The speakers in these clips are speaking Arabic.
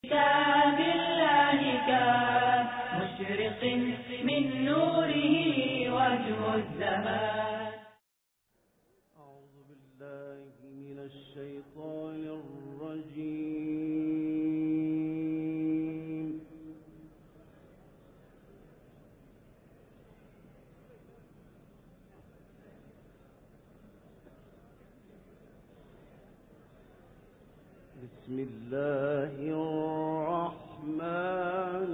بالله كمشرق من نوره وجه الزمان. أعوذ بالله من الشيطان الرجيم. بسم الله الرحمن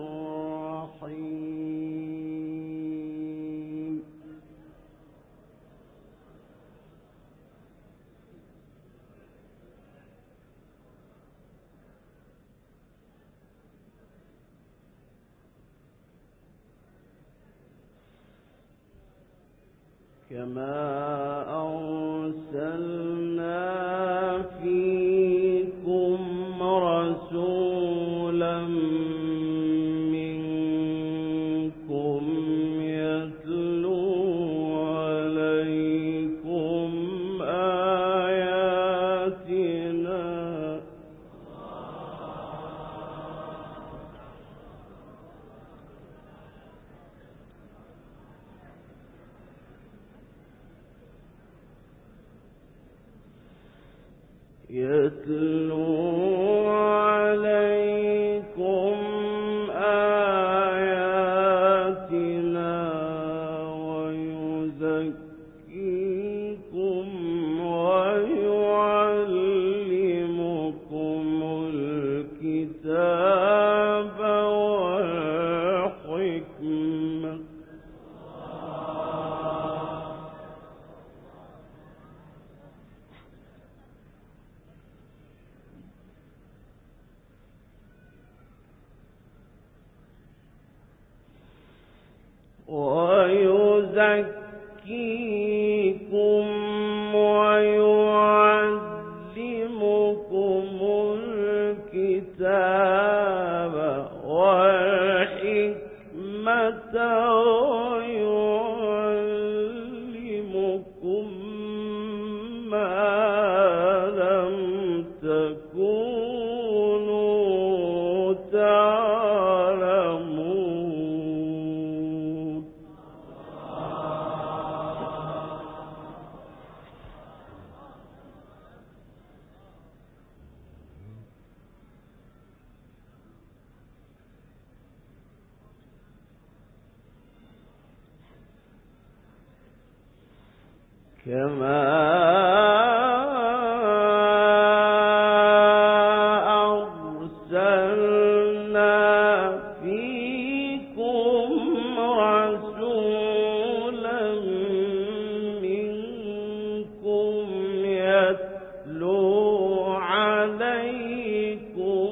الرحيم. كما أرسلنا فيكم رسولا منكم يتلو عليكم آياتنا ويزكيكم ويعلمكم الكتاب والحكمة ويزكيكم ويعلمكم الكتاب والحكمة ويعلمكم ما لم تكونوا تعلمون. كما أرسلنا فيكم رسولا منكم يتلو عليكم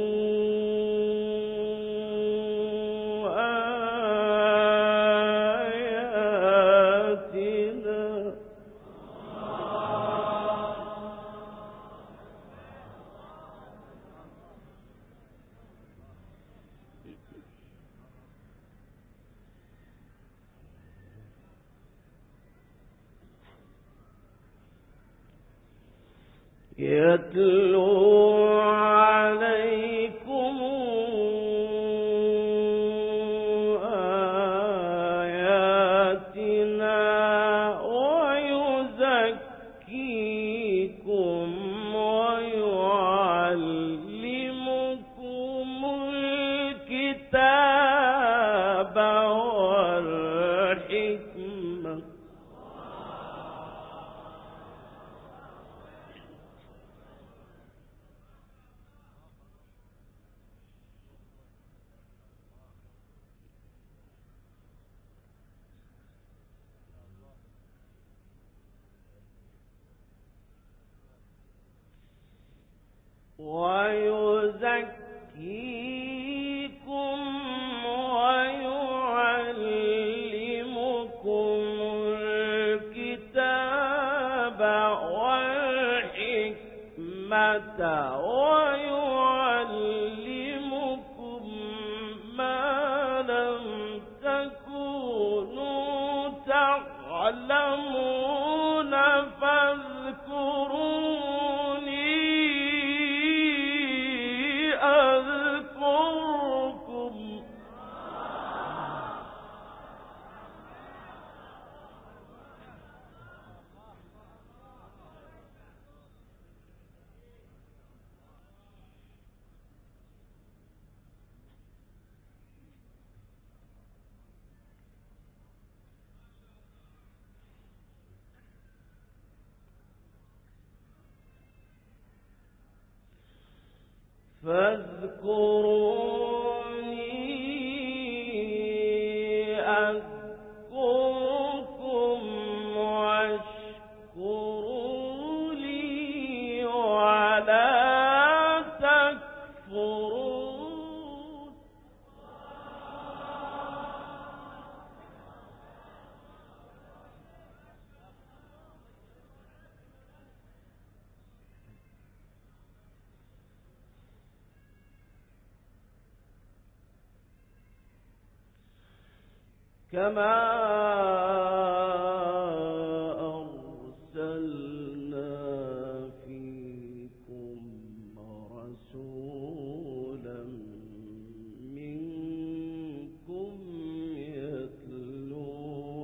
آياتنا يتلو عليكم آياتنا ويزكيكم ويعلمكم الكتاب والحكمة ويزكيكم ويعلمكم الكتاب والحكمة ويعلمكم ما لم تكونوا تعلمون فاذكروني فاذكروني أذكركم واشكروا لي ولا تكفرون. كما أرسلنا فيكم رسولا منكم يتلو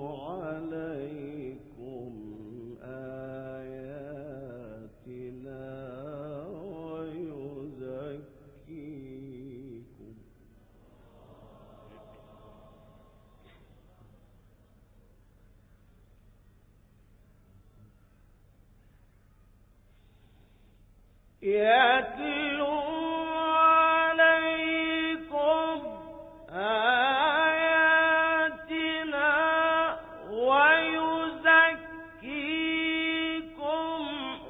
عليكم آياتنا ويزكيكم يتلو عليكم آياتنا ويزكيكم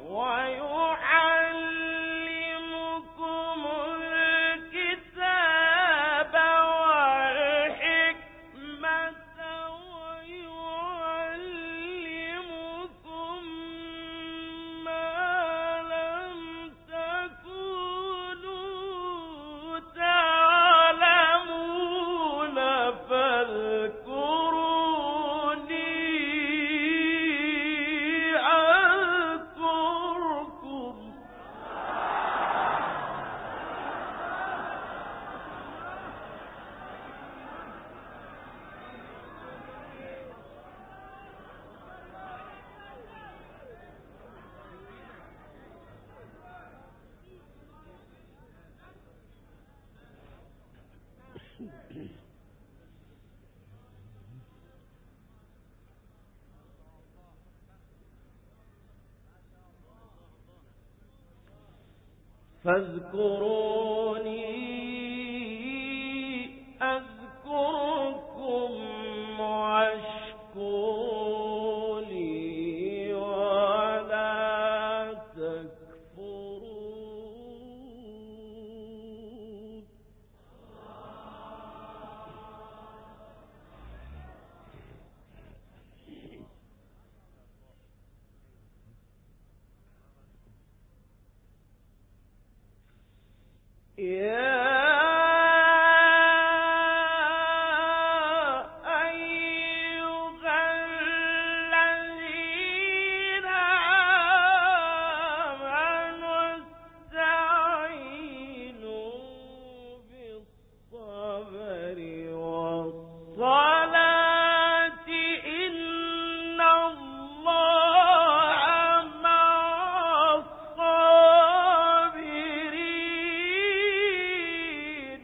ويعلمكم الكتاب والحكمة ويعلمكم ما لم تكونوا تعلمون فاذكروني أذكركم. فاذكروني أذكركم واشكروا لي ولا تكفرون. يا أيها الذين آمنوا استعينوا بالصبر والصلاة إن الله مع الصابرين.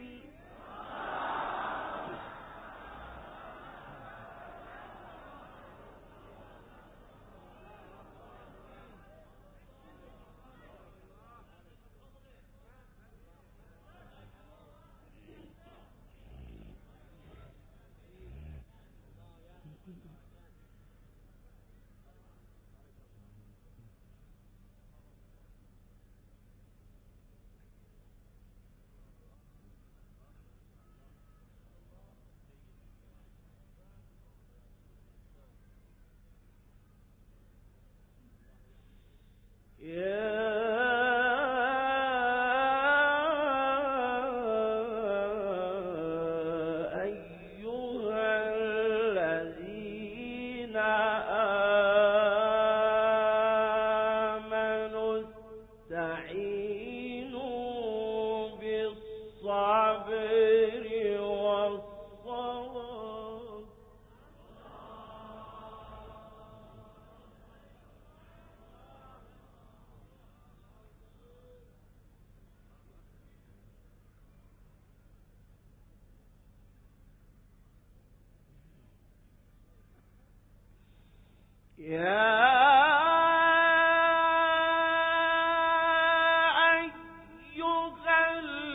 أيها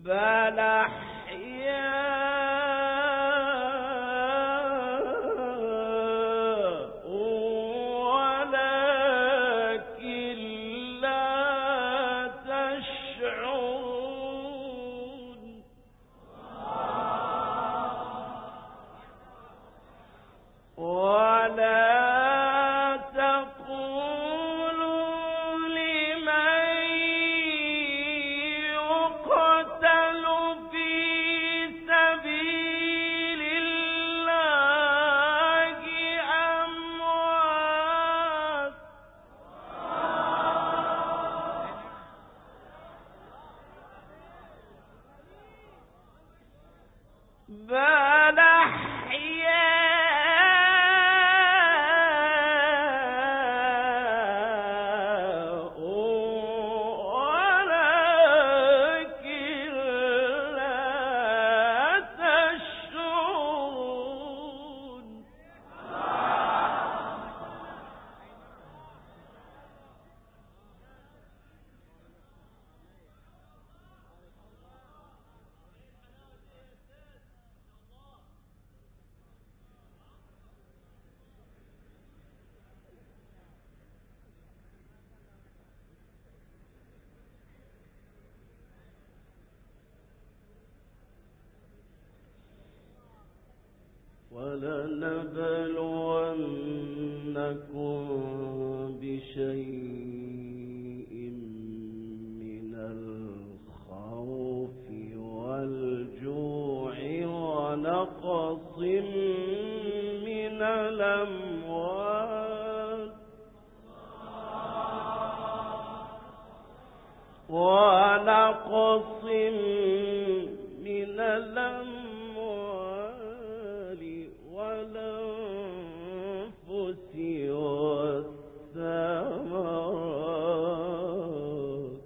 بل أحياء ولكن لا تشعرون ولا بل أحياء ولكن لا تشعرون ولنبلونكم بشيء من الخوف والجوع ونقص من الأموال ونقص من الأموال والأنفس والثمرات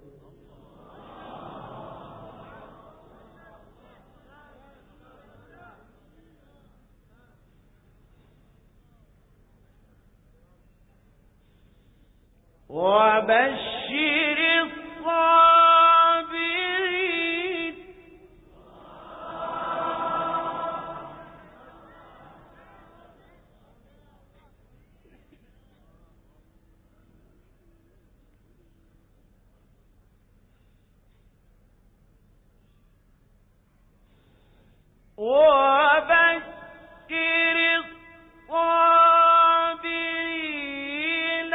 وبشر الصابرين وبشر الصابرين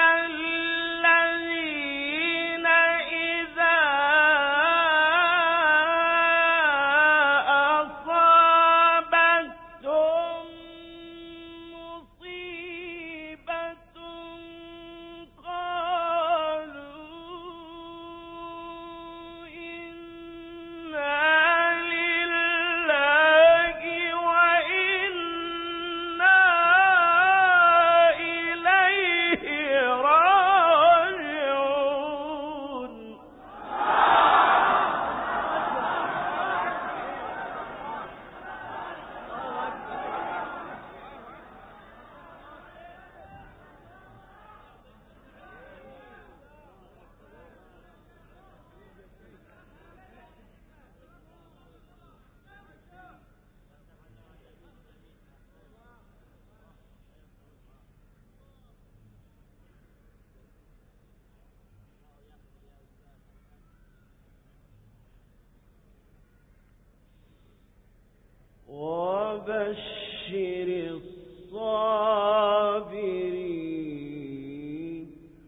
الذين إذا أصابتهم مصيبة قالوا إنا لله وإنا إليه راجعون وبشر الصابرين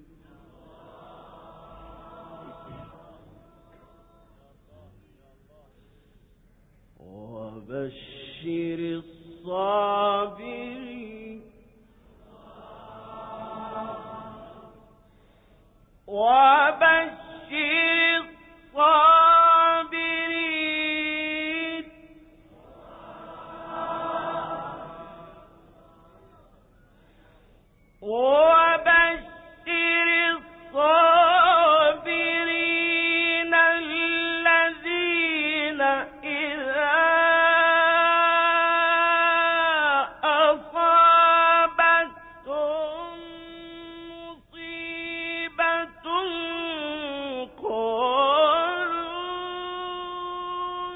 وبشر الصابرين وبشر الصابرين وبشر الصابرين الذين إذا أصابتهم مصيبة قالوا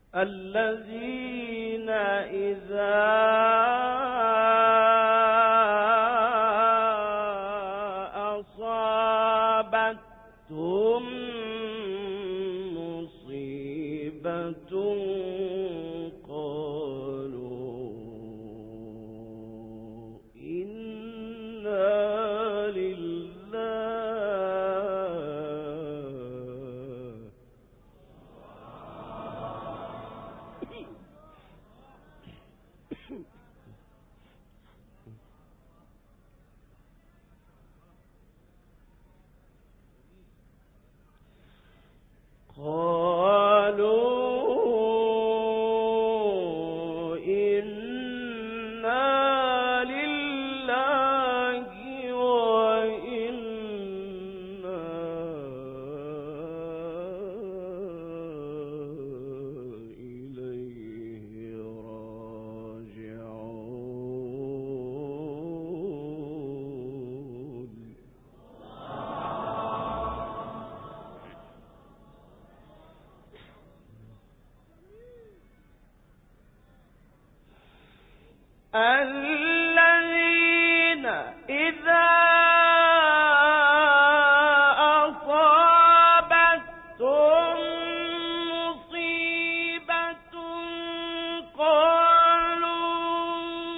الذين إذا أصابتهم مصيبة قالوا إنا لله قالوا إنا لله وإنا إليه راجعون الذين إذا أصابتهم مصيبة قالوا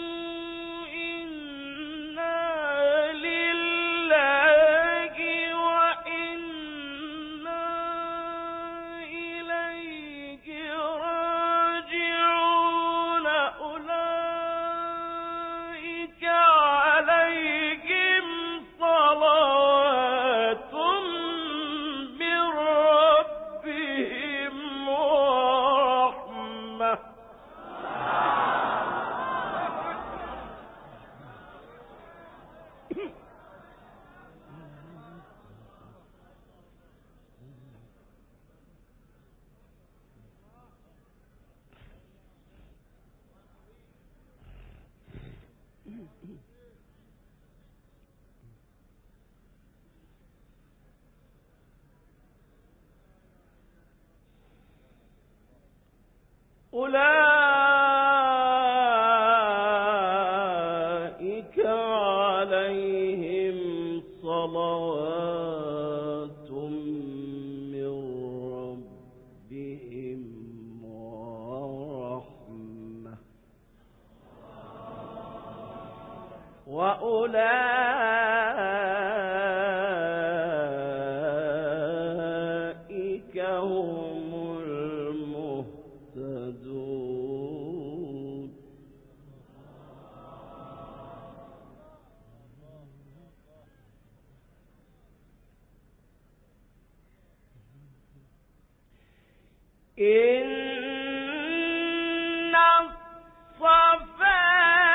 إنا لله وإنا إليه راجعون أولئك عليهم صلوات من ربهم ورحمة أولئك عليهم صلوات من ربهم ورحمة وأولئك هم المهتدون إن الصفا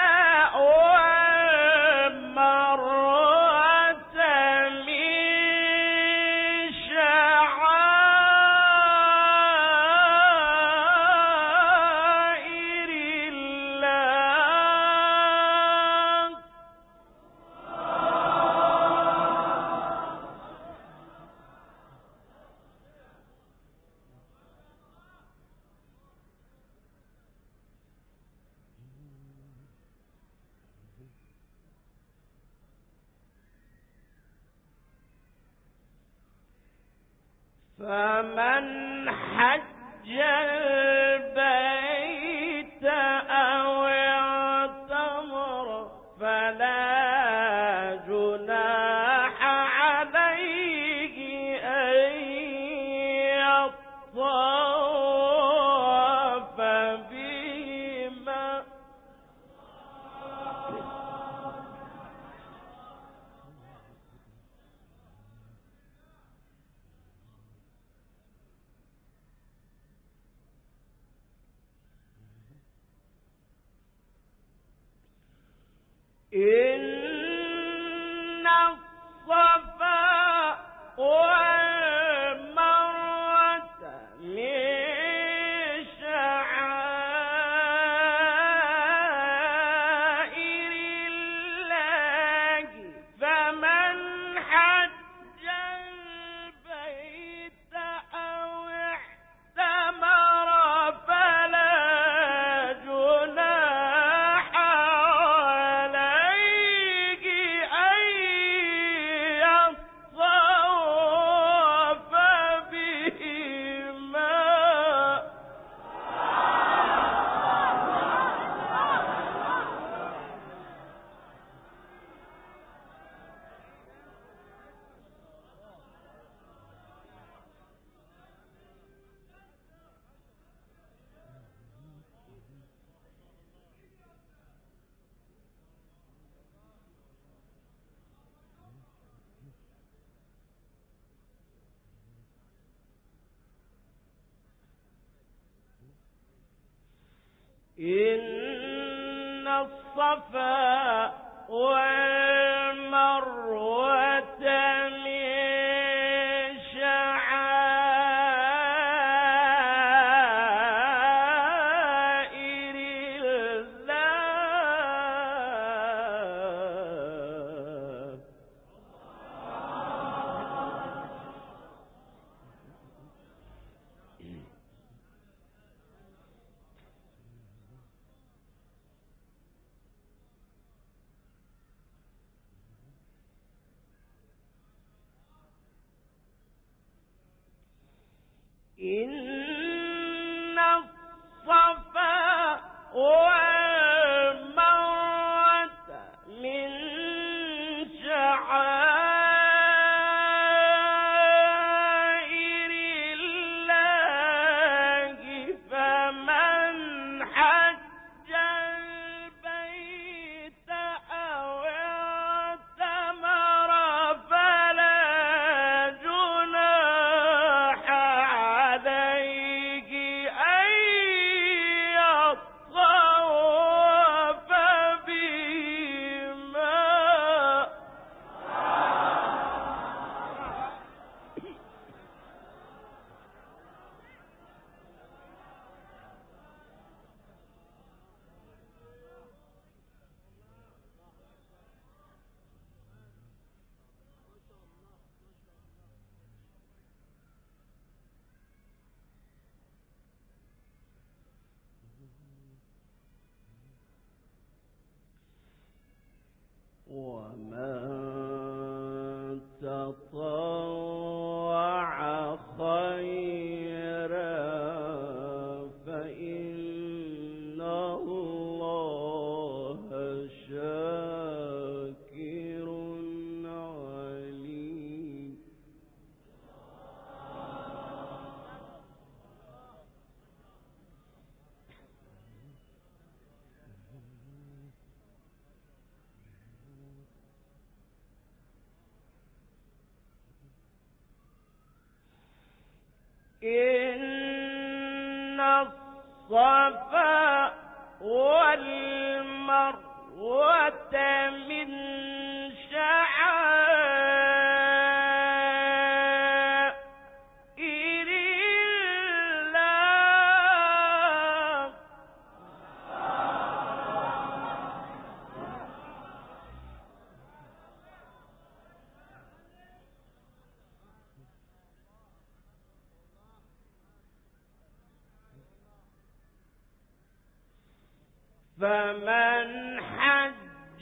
والمروة من شعائر الله فمن حج البيت أو اعتمر فلا جناح عليه أن يطوف بهما إن الصفا والمروة من شعائر الله فمن حج البيت أو اعتمر إن الصفا والمروة من شعائر الله. إن الصفا والمروة من شعائر الله فمن حج البيت أو اعتمر فلا جناح عليه أن يطوف بهما. ومن تطوع خيرا فإن الله شاكر عليم. إن الصفا والمروة من شعائر الله فمن حج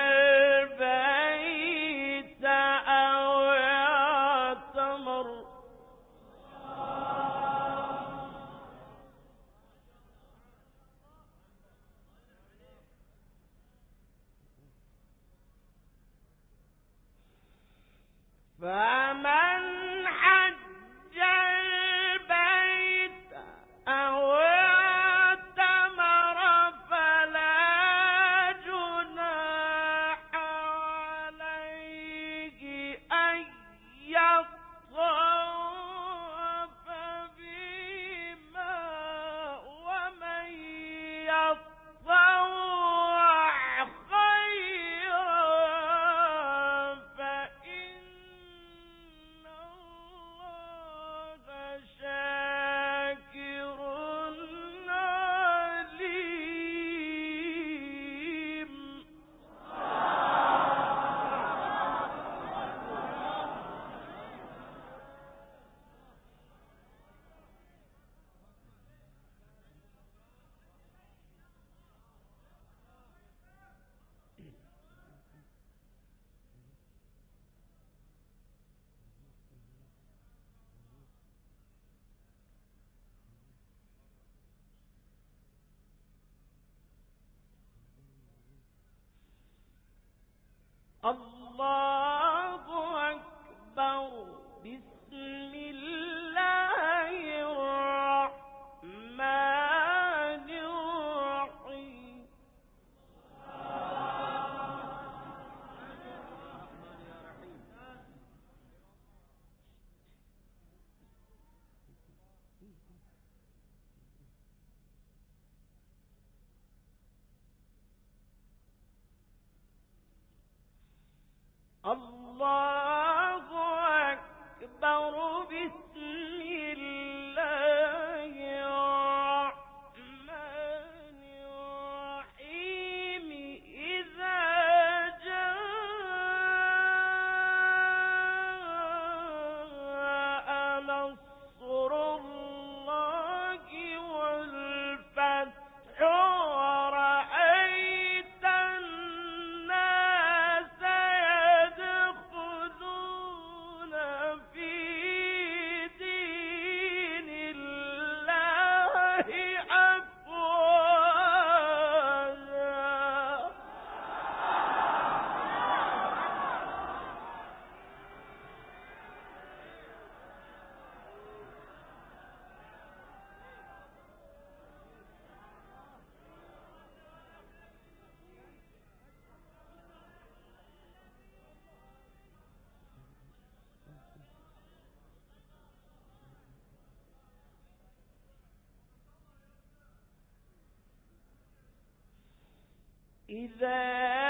البيت أو اعتمر فمن حج البيت أو اعتمر فلا جناح عليه أن يطوف بهما. ومن يطوع خيرا فإن الله شاكر عليم. الله أكبر. بسم الله الرحمن الرحيم. الله أكبر. بسم الله الرحمن الرحيم. إذا جاء نصر الله والفتح ورأيت الناس يدخلون في دين الله أفواجا. إذا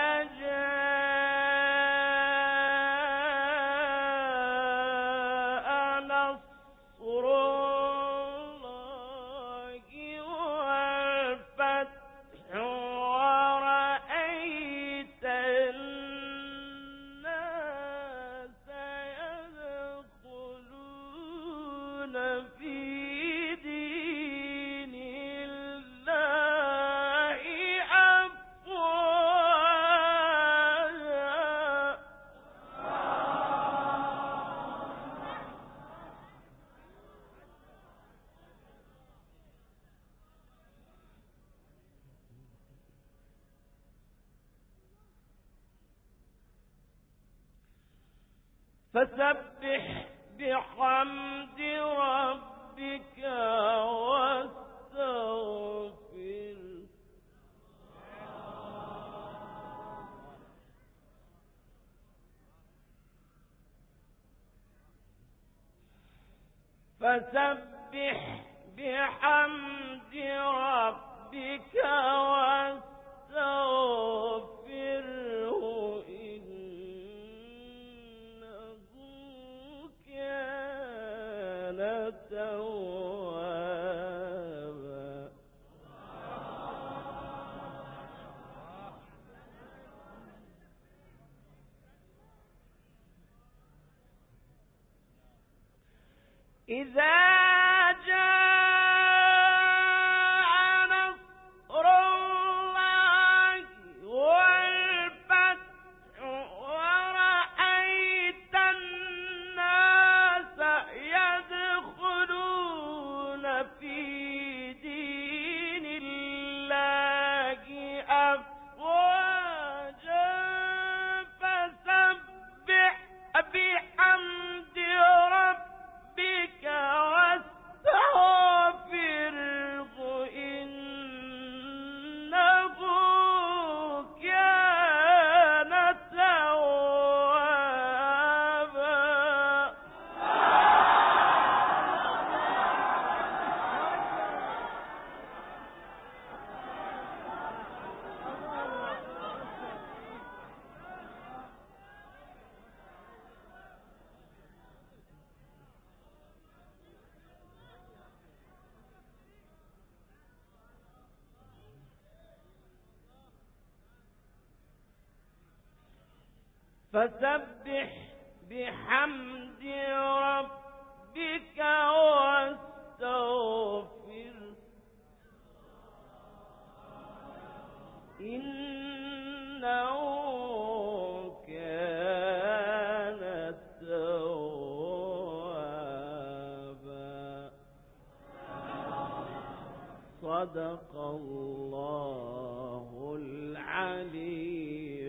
جاء نصر الله والفتح ورأيت الناس يدخلون في دين الله أفواجا. فسبح بحمد ربك واستغفره. فسبح بحمد ربك واستغفره إنه كان توابا. إذا جاء نصر الله والفتح ورأيت الناس يدخلون في دين الله أفواجا فسبح بحمد ربك واستغفره إنه كان توابا. فسبح بحمد ربك واستغفره إنه كان توابا. صدق الله العلي